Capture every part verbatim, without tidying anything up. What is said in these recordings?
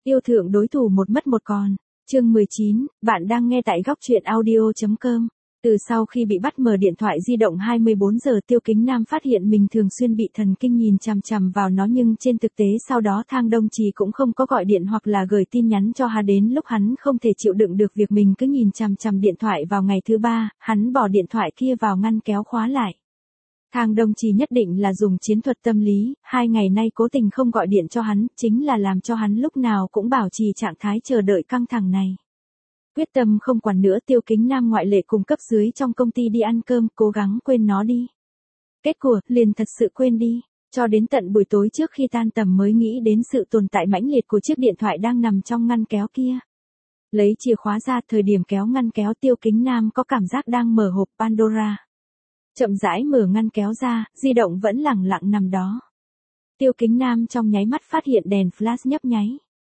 Yêu thượng đối thủ một mất một còn. Chương mười chín, bạn đang nghe tại góc truyện audio chấm com. Từ sau khi bị bắt mở điện thoại di động hai mươi bốn giờ, Tiêu Kính Nam phát hiện mình thường xuyên bị thần kinh nhìn chằm chằm vào nó, nhưng trên thực tế sau đó Thang Đông Trì cũng không có gọi điện hoặc là gửi tin nhắn cho hắn. Đến lúc hắn không thể chịu đựng được việc mình cứ nhìn chằm chằm điện thoại vào ngày thứ ba, hắn bỏ điện thoại kia vào ngăn kéo khóa lại. Thang Đông Trì nhất định là dùng chiến thuật tâm lý, hai ngày nay cố tình không gọi điện cho hắn, chính là làm cho hắn lúc nào cũng bảo trì trạng thái chờ đợi căng thẳng này. Quyết tâm không quản nữa, Tiêu Kính Nam ngoại lệ cùng cấp dưới trong công ty đi ăn cơm, cố gắng quên nó đi. Kết quả, liền thật sự quên đi, cho đến tận buổi tối trước khi tan tầm mới nghĩ đến sự tồn tại mãnh liệt của chiếc điện thoại đang nằm trong ngăn kéo kia. Lấy chìa khóa ra, thời điểm kéo ngăn kéo, Tiêu Kính Nam có cảm giác đang mở hộp Pandora. Chậm rãi mở ngăn kéo ra, di động vẫn lẳng lặng nằm đó. Tiêu Kính Nam trong nháy mắt phát hiện đèn flash nhấp nháy.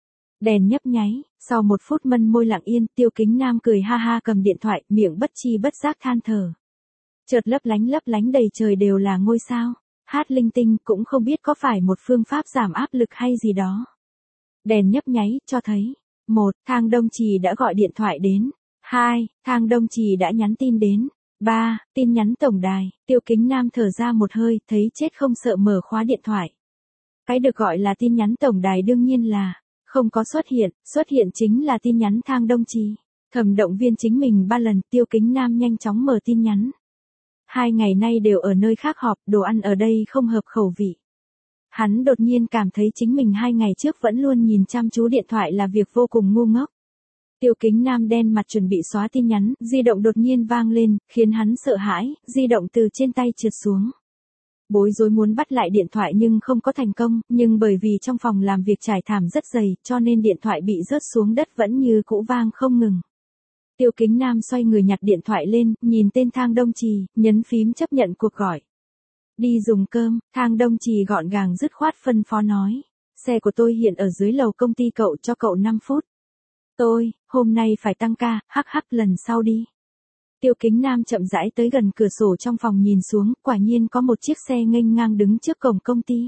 Đèn nhấp nháy, sau một phút mân môi lặng yên, Tiêu Kính Nam cười ha ha cầm điện thoại, miệng bất chi bất giác than thở. Chợt lấp lánh lấp lánh đầy trời đều là ngôi sao, hát linh tinh, cũng không biết có phải một phương pháp giảm áp lực hay gì đó. Đèn nhấp nháy, cho thấy, một, Thang Đông Trì đã gọi điện thoại đến. Hai, Thang Đông Trì đã nhắn tin đến. Ba, tin nhắn tổng đài. Tiêu Kính Nam thở ra một hơi, thấy chết không sợ mở khóa điện thoại. Cái được gọi là tin nhắn tổng đài đương nhiên là không có xuất hiện, xuất hiện chính là tin nhắn Thang Đông Trì. Thầm động viên chính mình ba lần, Tiêu Kính Nam nhanh chóng mở tin nhắn. Hai ngày nay đều ở nơi khác họp, đồ ăn ở đây không hợp khẩu vị. Hắn đột nhiên cảm thấy chính mình hai ngày trước vẫn luôn nhìn chăm chú điện thoại là việc vô cùng ngu ngốc. Tiêu Kính Nam đen mặt chuẩn bị xóa tin nhắn, di động đột nhiên vang lên, khiến hắn sợ hãi, di động từ trên tay trượt xuống. Bối rối muốn bắt lại điện thoại nhưng không có thành công, nhưng bởi vì trong phòng làm việc trải thảm rất dày, cho nên điện thoại bị rớt xuống đất vẫn như cũ vang không ngừng. Tiêu Kính Nam xoay người nhặt điện thoại lên, nhìn tên Thang Đông Trì, nhấn phím chấp nhận cuộc gọi. Đi dùng cơm, Thang Đông Trì gọn gàng dứt khoát phân phó nói. Xe của tôi hiện ở dưới lầu công ty, cậu cho cậu năm phút. Tôi, hôm nay phải tăng ca, hắc hắc lần sau đi. Tiêu Kính Nam chậm rãi tới gần cửa sổ trong phòng nhìn xuống, quả nhiên có một chiếc xe nghênh ngang đứng trước cổng công ty.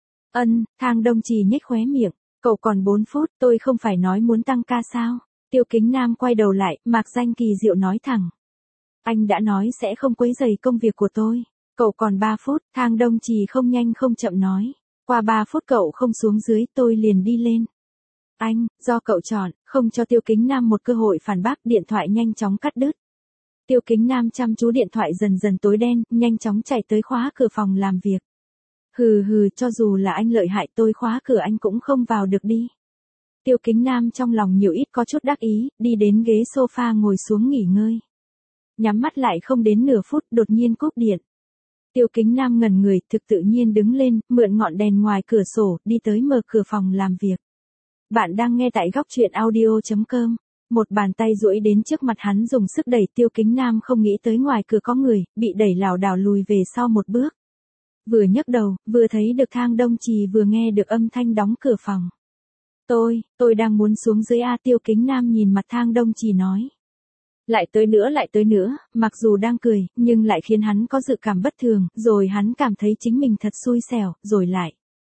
Ân, Thang Đông Trì nhếch khóe miệng, cậu còn bốn phút, tôi không phải nói muốn tăng ca sao? Tiêu Kính Nam quay đầu lại, mạc danh kỳ diệu nói thẳng. Anh đã nói sẽ không quấy rầy công việc của tôi. Cậu còn ba phút, Thang Đông Trì không nhanh không chậm nói. Qua ba phút cậu không xuống dưới, tôi liền đi lên. Anh, do cậu chọn, không cho Tiêu Kính Nam một cơ hội phản bác, điện thoại nhanh chóng cắt đứt. Tiêu Kính Nam chăm chú điện thoại dần dần tối đen, nhanh chóng chạy tới khóa cửa phòng làm việc. Hừ hừ, cho dù là anh lợi hại, tôi khóa cửa anh cũng không vào được đi. Tiêu Kính Nam trong lòng nhiều ít có chút đắc ý, đi đến ghế sofa ngồi xuống nghỉ ngơi. Nhắm mắt lại không đến nửa phút, đột nhiên cúp điện. Tiêu Kính Nam ngẩn người, thực tự nhiên đứng lên, mượn ngọn đèn ngoài cửa sổ, đi tới mở cửa phòng làm việc. Bạn đang nghe tại góc truyện audio chấm com. Một bàn tay duỗi đến trước mặt hắn dùng sức đẩy, Tiêu Kính Nam không nghĩ tới ngoài cửa có người, bị đẩy lảo đảo lùi về sau một bước. Vừa nhấc đầu, vừa thấy được Thang Đông Trì, vừa nghe được âm thanh đóng cửa phòng. Tôi, tôi đang muốn xuống dưới a. Tiêu Kính Nam nhìn mặt Thang Đông Trì nói. Lại tới nữa lại tới nữa, mặc dù đang cười, nhưng lại khiến hắn có dự cảm bất thường, rồi hắn cảm thấy chính mình thật xui xẻo, rồi lại.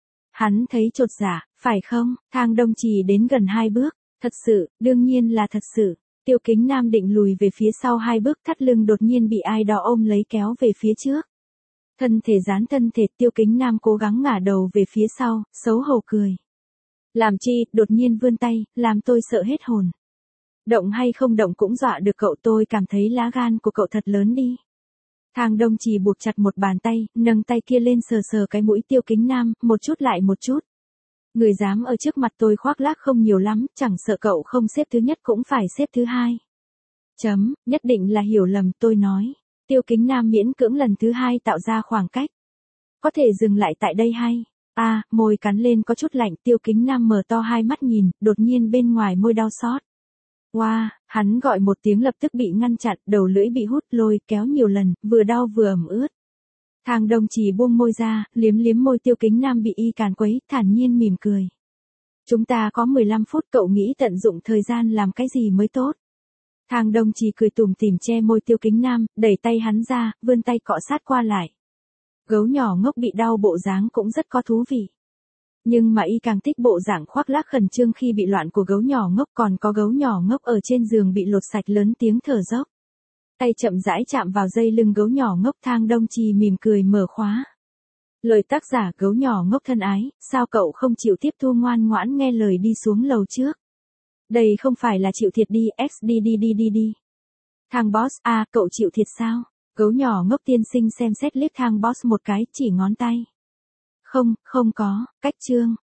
Hắn thấy chột dạ, phải không? Thang Đông Trì đến gần hai bước. Thật sự, đương nhiên là thật sự. Tiêu Kính Nam định lùi về phía sau hai bước, thắt lưng đột nhiên bị ai đó ôm lấy kéo về phía trước. Thân thể dán thân thể, Tiêu Kính Nam cố gắng ngả đầu về phía sau, xấu hổ cười. Làm chi, đột nhiên vươn tay, làm tôi sợ hết hồn. Động hay không động cũng dọa được cậu, tôi cảm thấy lá gan của cậu thật lớn đi. Thang Đông Trì buộc chặt một bàn tay, nâng tay kia lên sờ sờ cái mũi Tiêu Kính Nam, một chút lại một chút. Người dám ở trước mặt tôi khoác lác không nhiều lắm, chẳng sợ cậu không xếp thứ nhất cũng phải xếp thứ hai. Chấm, nhất định là hiểu lầm, tôi nói. Tiêu Kính Nam miễn cưỡng lần thứ hai tạo ra khoảng cách. Có thể dừng lại tại đây hay? A, à, môi cắn lên có chút lạnh, Tiêu Kính Nam mở to hai mắt nhìn, đột nhiên bên ngoài môi đau xót. Wow, hắn gọi một tiếng lập tức bị ngăn chặn, đầu lưỡi bị hút lôi kéo nhiều lần, vừa đau vừa ẩm ướt. Thang Đông Trì buông môi ra, liếm liếm môi Tiêu Kính Nam bị y càn quấy, thản nhiên mỉm cười. Chúng ta có mười lăm phút, cậu nghĩ tận dụng thời gian làm cái gì mới tốt? Thang Đông Trì cười tủm tỉm che môi Tiêu Kính Nam, đẩy tay hắn ra, vươn tay cọ sát qua lại. Gấu nhỏ ngốc bị đau bộ dáng cũng rất có thú vị. Nhưng mà y càng thích bộ dạng khoác lác khẩn trương khi bị loạn của gấu nhỏ ngốc, còn có gấu nhỏ ngốc ở trên giường bị lột sạch lớn tiếng thở dốc. Tay chậm rãi chạm vào dây lưng gấu nhỏ ngốc, Thang Đông Trì mỉm cười mở khóa. Lời tác giả: gấu nhỏ ngốc thân ái, sao cậu không chịu tiếp thu ngoan ngoãn nghe lời đi xuống lầu trước? Đây không phải là chịu thiệt đi, x đi đi đi đi đi. Thang boss: à, cậu chịu thiệt sao? Gấu nhỏ ngốc tiên sinh xem xét liếc Thang boss một cái, chỉ ngón tay. Không, không có, cách chương.